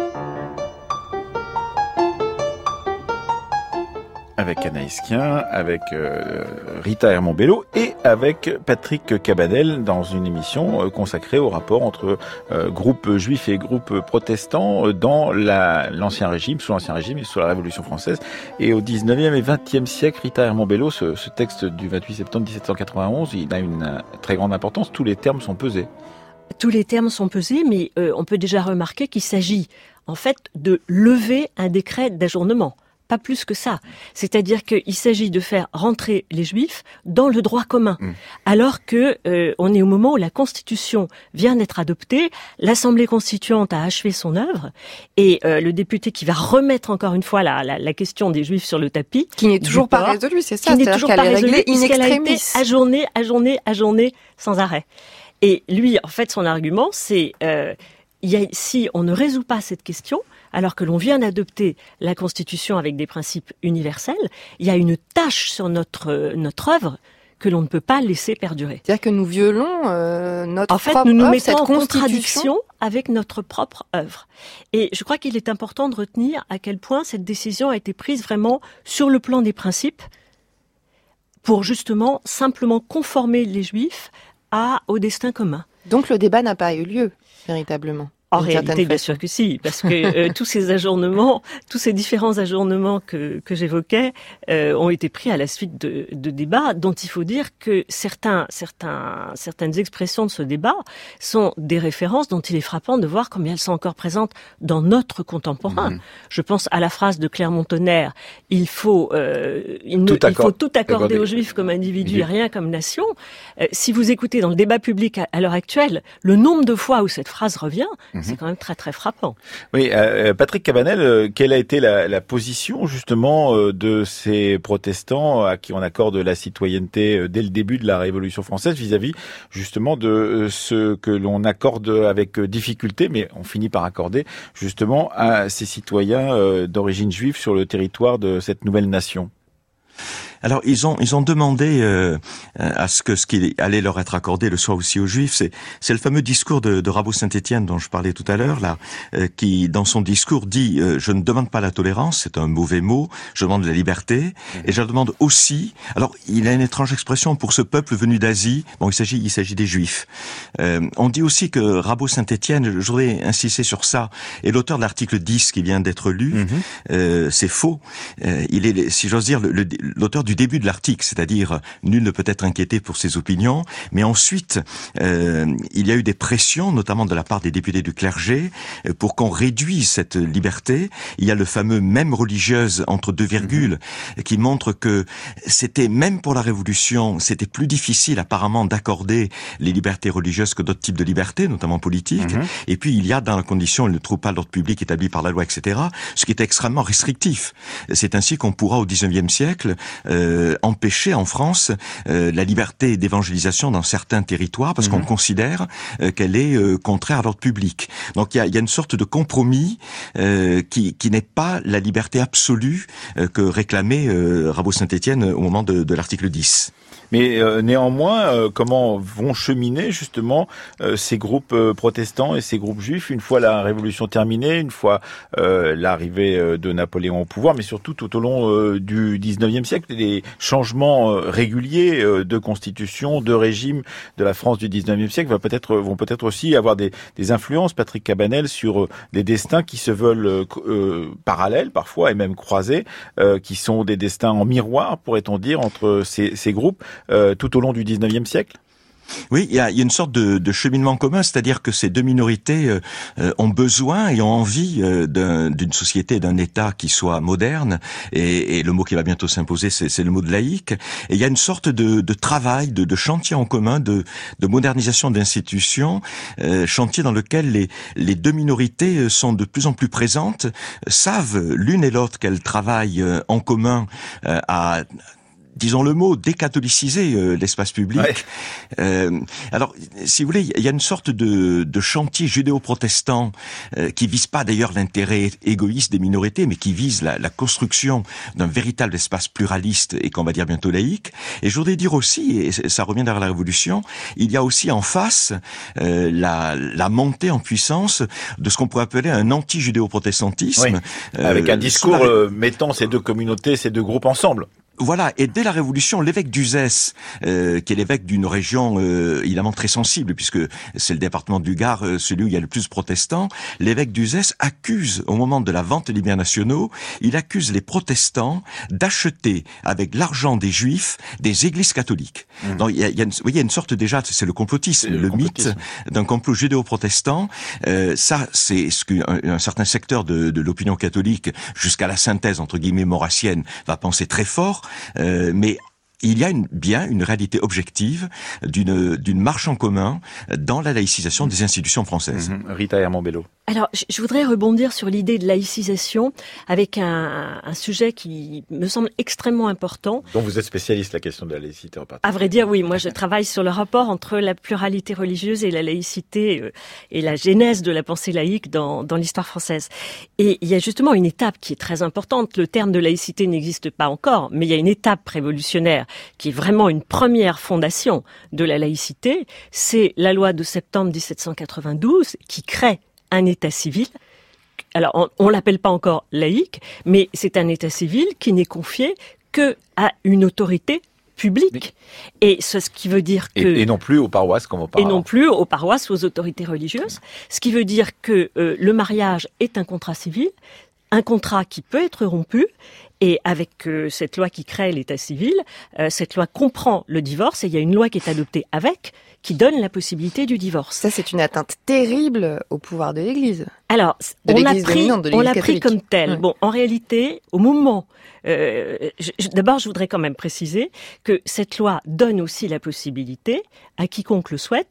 Avec Anaïs Kien, avec Rita Hermont-Bello et avec Patrick Cabanel dans une émission consacrée au rapport entre groupes juifs et groupes protestants dans l'Ancien Régime, sous l'Ancien Régime et sous la Révolution française. Et au 19e et 20e siècle, Rita Hermont-Bello, ce texte du 28 septembre 1791, il a une très grande importance. Tous les termes sont pesés. Tous les termes sont pesés, mais on peut déjà remarquer qu'il s'agit en fait de lever un décret d'ajournement. Pas plus que ça. C'est-à-dire qu'il s'agit de faire rentrer les Juifs dans le droit commun. Alors que on est au moment où la Constitution vient d'être adoptée, l'Assemblée constituante a achevé son œuvre, et le député qui va remettre encore une fois la question des Juifs sur le tapis, qui n'est toujours pas résolue, c'est ça. Qui n'est toujours pas résolue, puisqu'elle a été ajournée sans arrêt. Et lui, en fait, son argument, c'est si on ne résout pas cette question, alors que l'on vient d'adopter la Constitution avec des principes universels, il y a une tâche sur notre œuvre que l'on ne peut pas laisser perdurer. C'est-à-dire que nous violons notre en fait, propre nous nous œuvre, mettons cette en Constitution contradiction avec notre propre œuvre. Et je crois qu'il est important de retenir à quel point cette décision a été prise vraiment sur le plan des principes pour justement simplement conformer les Juifs au destin commun. Donc le débat n'a pas eu lieu, véritablement. En réalité, bien sûr que si, parce que tous ces différents ajournements que j'évoquais ont été pris à la suite de débats dont il faut dire que certaines expressions de ce débat sont des références dont il est frappant de voir combien elles sont encore présentes dans notre contemporain. Je pense à la phrase de Clermont-Tonnerre, il faut tout accorder aux Juifs comme individus et rien comme nation. Si vous écoutez dans le débat public à l'heure actuelle, le nombre de fois où cette phrase revient, C'est quand même très très frappant. Oui, Patrick Cabanel, quelle a été la position justement de ces protestants à qui on accorde la citoyenneté dès le début de la Révolution française vis-à-vis justement de ce que l'on accorde avec difficulté, mais on finit par accorder justement à ces citoyens d'origine juive sur le territoire de cette nouvelle nation? Alors ils ont demandé à ce qui allait leur être accordé le soit aussi aux Juifs. C'est le fameux discours de Rabot Saint-Étienne dont je parlais tout à l'heure là, qui dans son discours dit je ne demande pas la tolérance, c'est un mauvais mot. Je demande la liberté et je demande aussi. Alors il a une étrange expression pour ce peuple venu d'Asie. Bon, il s'agit des Juifs. On dit aussi que Rabot Saint-Étienne, je voudrais insister sur ça, est l'auteur de l'article 10 qui vient d'être lu. C'est faux. Il est, si j'ose dire, l'auteur du début de l'article, c'est-à-dire nul ne peut être inquiété pour ses opinions, mais ensuite il y a eu des pressions, notamment de la part des députés du clergé, pour qu'on réduise cette liberté. Il y a le fameux même religieuse entre deux virgules qui montre que c'était, même pour la Révolution, c'était plus difficile apparemment d'accorder les libertés religieuses que d'autres types de libertés, notamment politiques. Et puis il y a dans la condition le trouble à l'ordre public établi par la loi, etc., ce qui est extrêmement restrictif. C'est ainsi qu'on pourra au XIXe siècle empêcher en France la liberté d'évangélisation dans certains territoires parce qu'on considère qu'elle est contraire à l'ordre public. Donc il y a une sorte de compromis qui n'est pas la liberté absolue que réclamait Rabot Saint-Étienne au moment de l'article 10. Mais néanmoins, comment vont cheminer justement ces groupes protestants et ces groupes juifs une fois la Révolution terminée, une fois l'arrivée de Napoléon au pouvoir, mais surtout tout au long du XIXe siècle, des changements réguliers de constitution, de régime de la France du XIXe siècle vont peut-être aussi avoir des influences, Patrick Cabanel, sur des destins qui se veulent parallèles parfois et même croisés, qui sont des destins en miroir, pourrait-on dire, entre ces groupes tout au long du XIXe siècle? Oui, il y a une sorte de cheminement commun, c'est-à-dire que ces deux minorités ont besoin et ont envie d'une société, d'un État qui soit moderne, et le mot qui va bientôt s'imposer, c'est le mot de laïque. Et il y a une sorte de travail, de chantier en commun, de modernisation d'institutions, chantier dans lequel les deux minorités sont de plus en plus présentes, savent l'une et l'autre qu'elles travaillent en commun à, disons le mot, décatholiciser l'espace public. Ouais. Alors, si vous voulez, il y a une sorte de chantier judéo-protestant qui vise pas d'ailleurs l'intérêt égoïste des minorités, mais qui vise la construction d'un véritable espace pluraliste et qu'on va dire bientôt laïque. Et je voudrais dire aussi, et ça revient derrière la Révolution, il y a aussi en face la montée en puissance de ce qu'on pourrait appeler un anti-judéo-protestantisme. Oui. Avec un discours mettant ces deux communautés, ces deux groupes ensemble. Voilà, et dès la Révolution, l'évêque d'Uzès, qui est l'évêque d'une région évidemment très sensible, puisque c'est le département du Gard, celui où il y a le plus de protestants, l'évêque d'Uzès accuse, au moment de la vente des biens nationaux, il accuse les protestants d'acheter avec l'argent des juifs des églises catholiques. Donc il y a une sorte déjà, c'est le complotisme, le mythe d'un complot judéo-protestant. Ça, c'est ce qu'un certain secteur de l'opinion catholique, jusqu'à la synthèse entre guillemets maurassienne, va penser très fort. Mais il y a bien une réalité objective d'une marche en commun dans la laïcisation des institutions françaises. Rita Herman-Bello. Alors, je voudrais rebondir sur l'idée de laïcisation avec un sujet qui me semble extrêmement important. Donc vous êtes spécialiste de la question de la laïcité en particulier. À vrai dire, oui. Moi, je travaille sur le rapport entre la pluralité religieuse et la laïcité et la genèse de la pensée laïque dans l'histoire française. Et il y a justement une étape qui est très importante. Le terme de laïcité n'existe pas encore, mais il y a une étape révolutionnaire qui est vraiment une première fondation de la laïcité. C'est la loi de septembre 1792 qui crée un état civil. Alors, on l'appelle pas encore laïque, mais c'est un état civil qui n'est confié que à une autorité publique. Et ce qui veut dire que... Et non plus aux paroisses, comme on parle. Et non plus aux paroisses, aux autorités religieuses. Ce qui veut dire que le mariage est un contrat civil, un contrat qui peut être rompu. Et avec cette loi qui crée l'état civil, cette loi comprend le divorce et il y a une loi qui est adoptée avec, qui donne la possibilité du divorce. Ça, c'est une atteinte terrible au pouvoir de l'Église. Alors, on l'a pris comme tel. Ouais. Bon, en réalité, au moment... d'abord, je voudrais quand même préciser que cette loi donne aussi la possibilité, à quiconque le souhaite,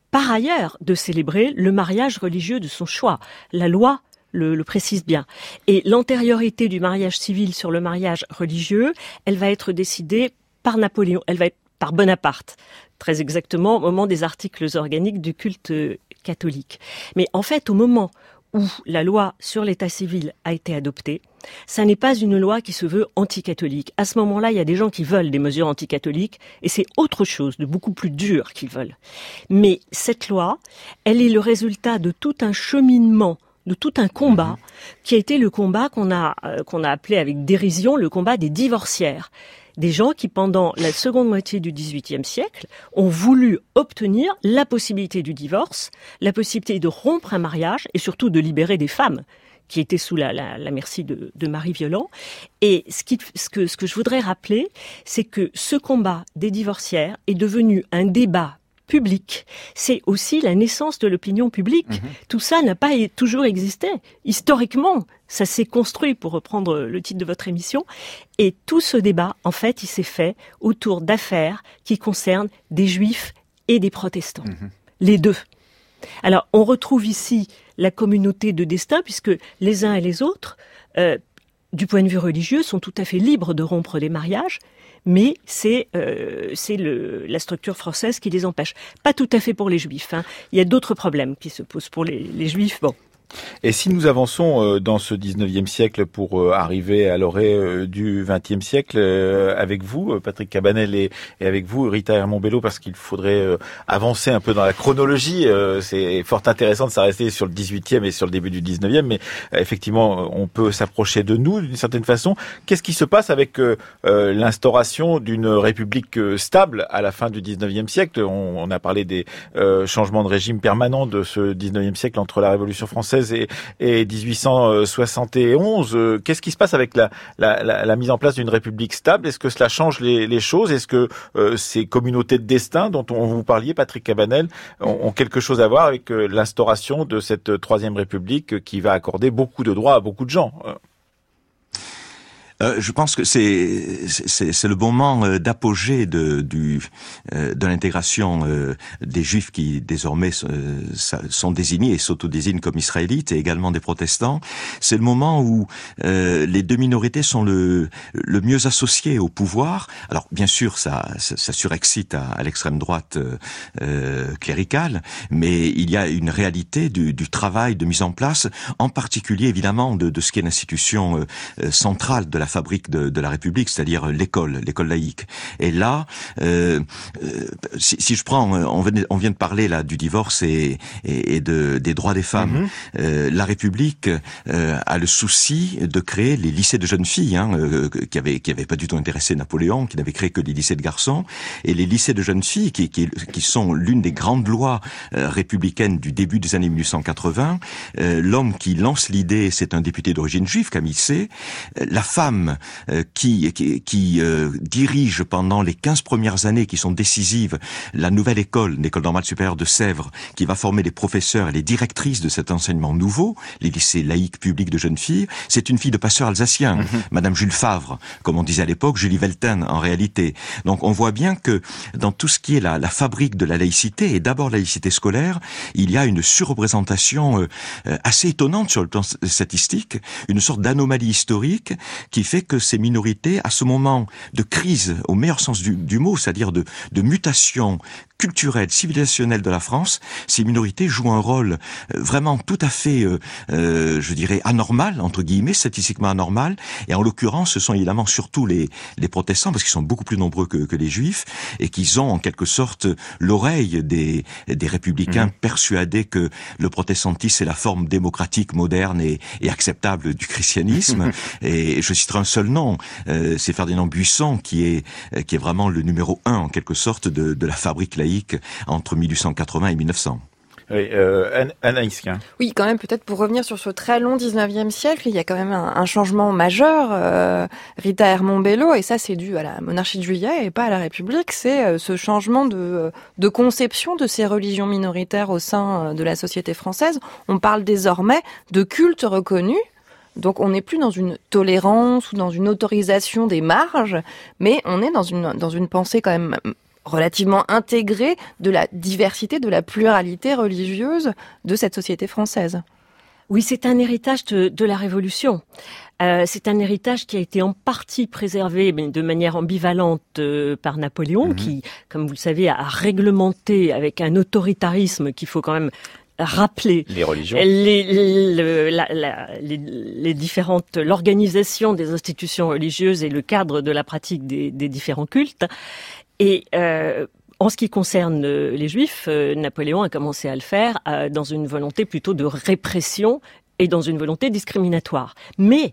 par ailleurs de célébrer le mariage religieux de son choix. La loi le précise bien. Et l'antériorité du mariage civil sur le mariage religieux, elle va être décidée par Napoléon, elle va être par Bonaparte, très exactement au moment des articles organiques du culte catholique. Mais en fait, au moment où la loi sur l'état civil a été adoptée, ça n'est pas une loi qui se veut anticatholique. À ce moment-là, il y a des gens qui veulent des mesures anticatholiques et c'est autre chose de beaucoup plus dur qu'ils veulent. Mais cette loi, elle est le résultat de tout un cheminement, de tout un combat qui a été le combat qu'on a appelé avec dérision le combat des divorciaires. Des gens qui, pendant la seconde moitié du XVIIIe siècle, ont voulu obtenir la possibilité du divorce, la possibilité de rompre un mariage et surtout de libérer des femmes qui étaient sous la merci de Marie Violent. Et ce que je voudrais rappeler, c'est que ce combat des divorciaires est devenu un débat public. C'est aussi la naissance de l'opinion publique. Tout ça n'a pas toujours existé. Historiquement, ça s'est construit, pour reprendre le titre de votre émission. Et tout ce débat, en fait, il s'est fait autour d'affaires qui concernent des juifs et des protestants. Les deux. Alors, on retrouve ici la communauté de destin, puisque les uns et les autres, du point de vue religieux, sont tout à fait libres de rompre des mariages, mais c'est la structure française qui les empêche. Pas tout à fait pour les juifs. Il y a d'autres problèmes qui se posent pour les juifs. Bon. Et si nous avançons dans ce 19e siècle pour arriver à l'orée du 20e siècle, avec vous, Patrick Cabanel, et avec vous, Rita Hermont-Bello, parce qu'il faudrait avancer un peu dans la chronologie. C'est fort intéressant de s'arrêter sur le 18e et sur le début du 19e, mais effectivement, on peut s'approcher de nous d'une certaine façon. Qu'est-ce qui se passe avec l'instauration d'une république stable à la fin du 19e siècle? On a parlé des changements de régime permanents de ce 19e siècle entre la Révolution française et 1871. Qu'est-ce qui se passe avec la mise en place d'une république stable? Est-ce que cela change les choses? Est-ce que ces communautés de destin dont vous parliez, Patrick Cabanel, ont quelque chose à voir avec l'instauration de cette troisième république qui va accorder beaucoup de droits à beaucoup de gens? Je pense que c'est le moment d'apogée de l'intégration des Juifs qui désormais sont désignés et s'autodésignent comme israélites, et également des protestants. C'est le moment où les deux minorités sont le mieux associées au pouvoir. Alors bien sûr, ça surexcite à l'extrême droite cléricale, mais il y a une réalité du travail de mise en place, en particulier évidemment de ce qui est l'institution centrale de la fabrique de la République, c'est-à-dire l'école laïque. Et là, si je prends, on vient de parler là du divorce et des droits des femmes. La République a le souci de créer les lycées de jeunes filles, qui avaient pas du tout intéressé Napoléon, qui n'avait créé que les lycées de garçons, et les lycées de jeunes filles qui sont l'une des grandes lois républicaines du début des années 1880. L'homme qui lance l'idée, c'est un député d'origine juive, Camille C. La femme qui dirige pendant les 15 premières années qui sont décisives la nouvelle école, l'école normale supérieure de Sèvres, qui va former les professeurs et les directrices de cet enseignement nouveau, les lycées laïques publics de jeunes filles, c'est une fille de passeur alsacien, Madame Jules Favre, comme on disait à l'époque, Julie Velten en réalité. Donc on voit bien que dans tout ce qui est la fabrique de la laïcité, et d'abord la laïcité scolaire, il y a une surreprésentation assez étonnante sur le plan statistique, une sorte d'anomalie historique qui fait que ces minorités, à ce moment de crise, au meilleur sens du mot, c'est-à-dire de mutation culturelle, civilisationnelle de la France, ces minorités jouent un rôle vraiment tout à fait, je dirais, anormal, entre guillemets, statistiquement anormal, et en l'occurrence, ce sont évidemment surtout les protestants, parce qu'ils sont beaucoup plus nombreux que les juifs, et qu'ils ont en quelque sorte l'oreille des républicains persuadés que le protestantisme c'est la forme démocratique, moderne et acceptable du christianisme. Et je citerai un seul nom, c'est Ferdinand Buisson, qui est vraiment le numéro 1 en quelque sorte de la fabrique laïque entre 1880 et 1900. Oui, Anaïs. Oui, quand même, peut-être pour revenir sur ce très long 19e siècle, il y a quand même un changement majeur, Rita Hermont-Bello, et ça c'est dû à la monarchie de Juillet et pas à la République, c'est ce changement de conception de ces religions minoritaires au sein de la société française. On parle désormais de culte reconnu. Donc on n'est plus dans une tolérance ou dans une autorisation des marges, mais on est dans une pensée quand même relativement intégré de la diversité, de la pluralité religieuse de cette société française. Oui, c'est un héritage de la Révolution. C'est un héritage qui a été en partie préservé, mais de manière ambivalente par Napoléon, qui, comme vous le savez, a réglementé avec un autoritarisme qu'il faut quand même rappeler les religions, l'organisation des institutions religieuses et le cadre de la pratique des différents cultes. Et en ce qui concerne les Juifs, Napoléon a commencé à le faire dans une volonté plutôt de répression et dans une volonté discriminatoire. Mais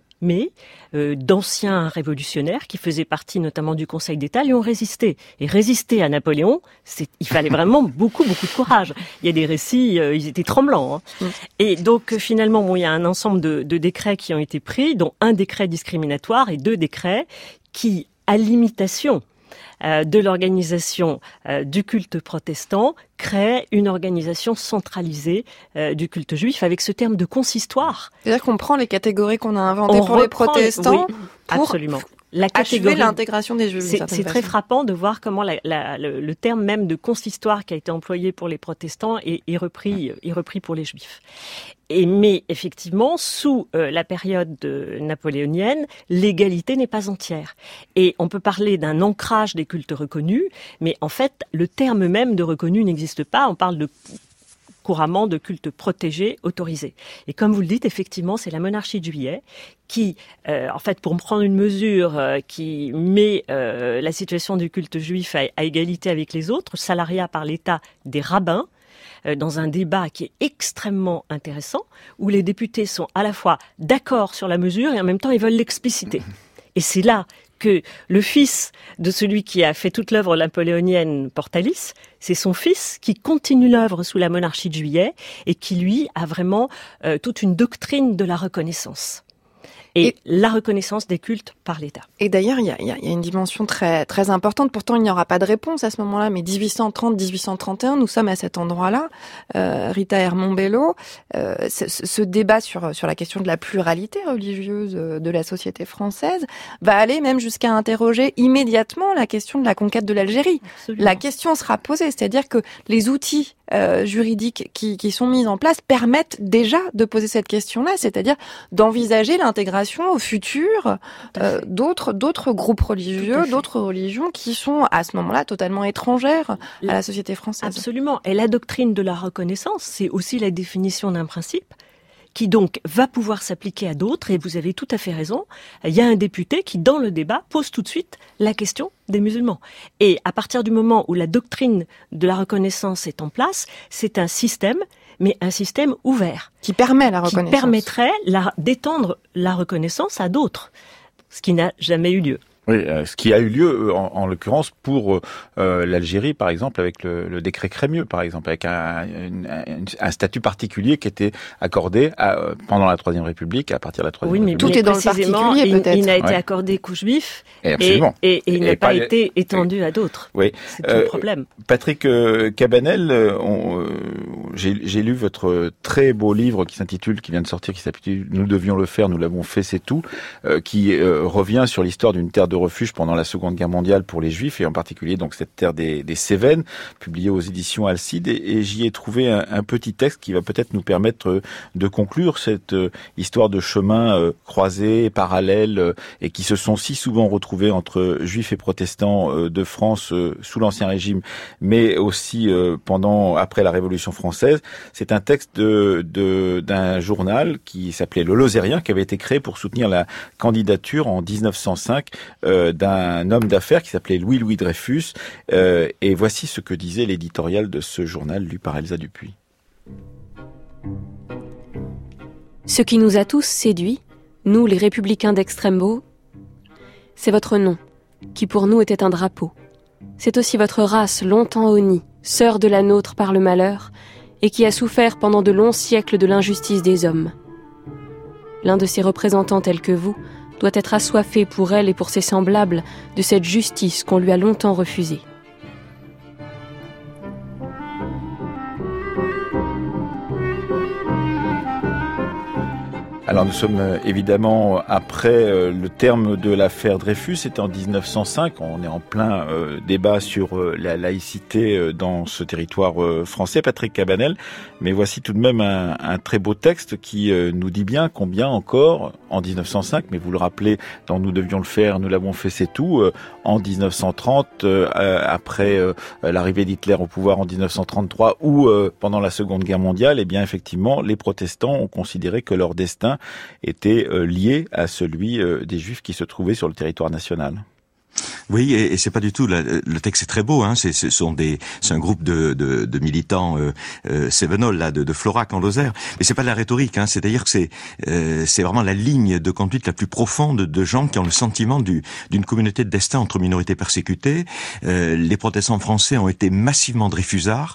d'anciens révolutionnaires qui faisaient partie notamment du Conseil d'État lui ont résisté. Et résister à Napoléon, il fallait vraiment beaucoup de courage. Il y a des récits, ils étaient tremblants. Et donc finalement, il y a un ensemble de décrets qui ont été pris, dont un décret discriminatoire et 2 décrets qui, à l'imitation de l'organisation du culte protestant, crée une organisation centralisée du culte juif avec ce terme de consistoire. C'est-à-dire qu'on prend les catégories qu'on a inventées pour les protestants pour absolument. achever l'intégration des Juifs. C'est très frappant de voir comment le terme même de consistoire qui a été employé pour les protestants est repris pour les Juifs. Mais effectivement, sous la période napoléonienne, l'égalité n'est pas entière. Et on peut parler d'un ancrage des cultes reconnus, mais en fait, le terme même de reconnu n'existe pas. On parle couramment de culte protégé, autorisé. Et comme vous le dites, effectivement, c'est la monarchie de Juillet qui, en fait, pour prendre une mesure qui met la situation du culte juif à égalité avec les autres, salariat par l'État des rabbins, dans un débat qui est extrêmement intéressant, où les députés sont à la fois d'accord sur la mesure et en même temps ils veulent l'expliciter. Et c'est là que le fils de celui qui a fait toute l'œuvre napoléonienne, Portalis, c'est son fils qui continue l'œuvre sous la monarchie de Juillet et qui, lui, a vraiment toute une doctrine de la reconnaissance. Et la reconnaissance des cultes par l'État. Et d'ailleurs, il y a une dimension très, très importante. Pourtant, il n'y aura pas de réponse à ce moment-là. Mais 1830-1831, nous sommes à cet endroit-là. Rita Hermont-Bello, ce débat sur la question de la pluralité religieuse de la société française va aller même jusqu'à interroger immédiatement la question de la conquête de l'Algérie. Absolument. La question sera posée, c'est-à-dire que les outils juridiques qui sont mis en place permettent déjà de poser cette question-là, c'est-à-dire d'envisager l'intégration au futur d'autres groupes religieux, d'autres religions qui sont à ce moment-là totalement étrangères à la société française. Absolument. Et la doctrine de la reconnaissance, c'est aussi la définition d'un principe qui donc va pouvoir s'appliquer à d'autres, et vous avez tout à fait raison, il y a un député qui, dans le débat, pose tout de suite la question des musulmans. Et à partir du moment où la doctrine de la reconnaissance est en place, c'est un système, mais un système ouvert. Qui permet la reconnaissance. Qui permettrait d'étendre la reconnaissance à d'autres, ce qui n'a jamais eu lieu. Oui, ce qui a eu lieu, en l'occurrence, pour l'Algérie, par exemple, avec le décret Crémieux, par exemple, avec un statut particulier qui était accordé pendant la Troisième République, à partir de la Troisième République. Tout est dans le particulier, peut-être. Il n'a été accordé qu'aux Juifs, et il n'a pas été étendu à d'autres. Oui. C'est tout le problème. Patrick Cabanel, j'ai lu votre très beau livre qui vient de sortir, qui s'appelle « Nous devions le faire, nous l'avons fait, c'est tout », qui revient sur l'histoire d'une terre de refuge pendant la Seconde Guerre mondiale pour les Juifs, et en particulier donc cette terre des Cévennes, publiée aux éditions Alcide, et j'y ai trouvé un petit texte qui va peut-être nous permettre de conclure cette histoire de chemins croisés, parallèles, et qui se sont si souvent retrouvés entre Juifs et protestants de France sous l'Ancien Régime, mais aussi après la Révolution française. C'est un texte d'un journal qui s'appelait Le Lozérien, qui avait été créé pour soutenir la candidature en 1905 d'un homme d'affaires qui s'appelait Louis Dreyfus, et voici ce que disait l'éditorial de ce journal lu par Elsa Dupuis. Ce qui nous a tous séduits, nous les républicains d'Extrême-Beau, c'est votre nom, qui pour nous était un drapeau. C'est aussi votre race longtemps honnie, sœur de la nôtre par le malheur, et qui a souffert pendant de longs siècles de l'injustice des hommes. L'un de ses représentants tels que vous doit être assoiffé pour elle et pour ses semblables de cette justice qu'on lui a longtemps refusée. À Alors nous sommes évidemment après le terme de l'affaire Dreyfus, c'était en 1905, on est en plein débat sur la laïcité dans ce territoire français, Patrick Cabanel, mais voici tout de même un très beau texte qui nous dit bien combien encore, en 1905, mais vous le rappelez, dans Nous devions le faire, nous l'avons fait, c'est tout, en 1930, après l'arrivée d'Hitler au pouvoir en 1933 ou pendant la Seconde Guerre mondiale, eh bien effectivement, les protestants ont considéré que leur destin était lié à celui des Juifs qui se trouvaient sur le territoire national. Oui, et c'est pas du tout. Le texte est très beau. Hein. C'est un groupe de militants cévenols là, de Florac en Lozère. Mais c'est pas de la rhétorique. Hein. C'est-à-dire que c'est vraiment la ligne de conduite la plus profonde de gens qui ont le sentiment d'une communauté de destin entre minorités persécutées. Les protestants français ont été massivement dreyfusards.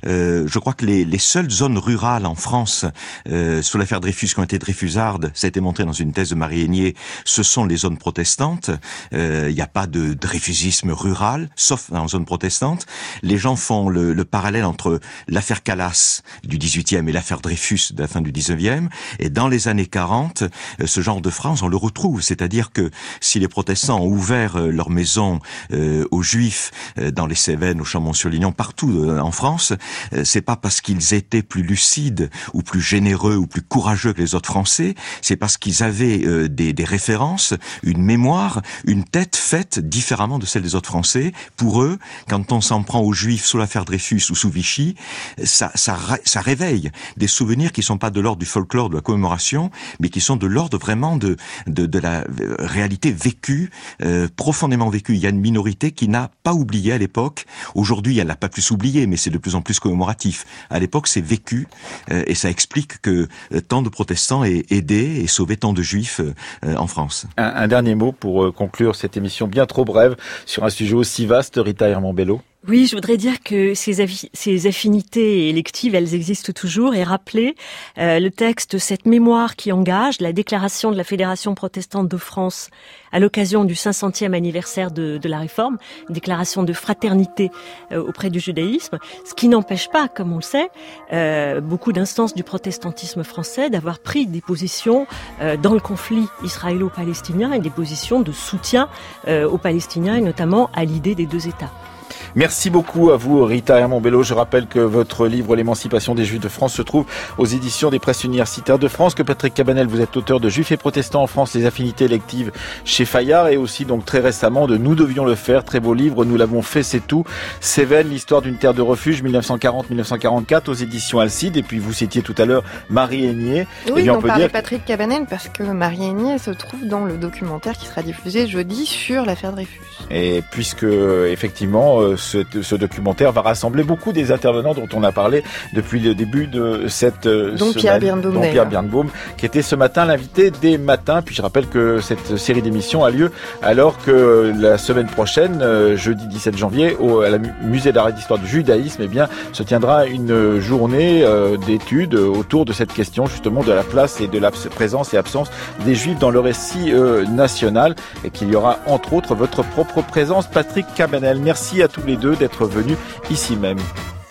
Je crois que les seules zones rurales en France sous l'affaire Dreyfus qui ont été dreyfusardes, ça a été montré dans une thèse de Marie Aigné, ce sont les zones protestantes. Il n'y a pas de dreyfusisme rural, sauf en zone protestante. Les gens font le parallèle entre l'affaire Calas du 18e et l'affaire Dreyfus de la fin du 19e. Et dans les années 40, ce genre de phrase, on le retrouve. C'est-à-dire que si les protestants ont ouvert leurs maisons aux Juifs dans les Cévennes, au Chambon-sur-Lignon, partout en France, c'est pas parce qu'ils étaient plus lucides ou plus généreux ou plus courageux que les autres Français. C'est parce qu'ils avaient des références, une mémoire, une tête faite différemment de celle des autres Français. Pour eux, quand on s'en prend aux Juifs sous l'affaire Dreyfus ou sous Vichy, ça réveille des souvenirs qui sont pas de l'ordre du folklore, de la commémoration, mais qui sont de l'ordre vraiment de la réalité vécue, profondément vécue. Il y a une minorité qui n'a pas oublié à l'époque. Aujourd'hui, elle n'a pas plus oublié, mais c'est de plus en plus commémoratif. À l'époque, c'est vécu, et ça explique que tant de protestants aient aidé et sauvé tant de Juifs en France. Un dernier mot pour conclure cette émission bien trop brève sur un sujet aussi vaste, Rita Herman-Bello. Oui, je voudrais dire que ces affinités électives, elles existent toujours, et rappeler le texte, cette mémoire qui engage, la déclaration de la Fédération protestante de France à l'occasion du 500e anniversaire de la Réforme, déclaration de fraternité auprès du judaïsme, ce qui n'empêche pas, comme on le sait, beaucoup d'instances du protestantisme français d'avoir pris des positions dans le conflit israélo-palestinien et des positions de soutien aux Palestiniens et notamment à l'idée des deux États. Merci beaucoup à vous, Rita Herman-Bello. Je rappelle que votre livre, L'émancipation des Juifs de France, se trouve aux éditions des Presses universitaires de France, que Patrick Cabanel, vous êtes auteur de Juifs et protestants en France, les affinités électives chez Fayard, et aussi donc très récemment de Nous devions le faire, très beau livre, Nous l'avons fait, c'est tout. Cévennes, l'histoire d'une terre de refuge, 1940-1944, aux éditions Alcide. Et puis vous citiez tout à l'heure Marie Aigné. Oui, on parlait de Patrick Cabanel parce que Marie Aigné se trouve dans le documentaire qui sera diffusé jeudi sur l'affaire Dreyfus. Et puisque, effectivement, ce documentaire va rassembler beaucoup des intervenants dont on a parlé depuis le début de cette dont Pierre Birnbaum, dont Pierre Birnbaum, qui était ce matin l'invité des matins. Puis je rappelle que cette série d'émissions a lieu alors que la semaine prochaine, jeudi 17 janvier, à la Musée d'art et d'histoire du judaïsme, eh bien, se tiendra une journée d'études autour de cette question justement de la place et de la présence et absence des Juifs dans le récit national, et qu'il y aura entre autres votre propre présence, Patrick Cabanel. Merci à tous les deux d'être venus ici même.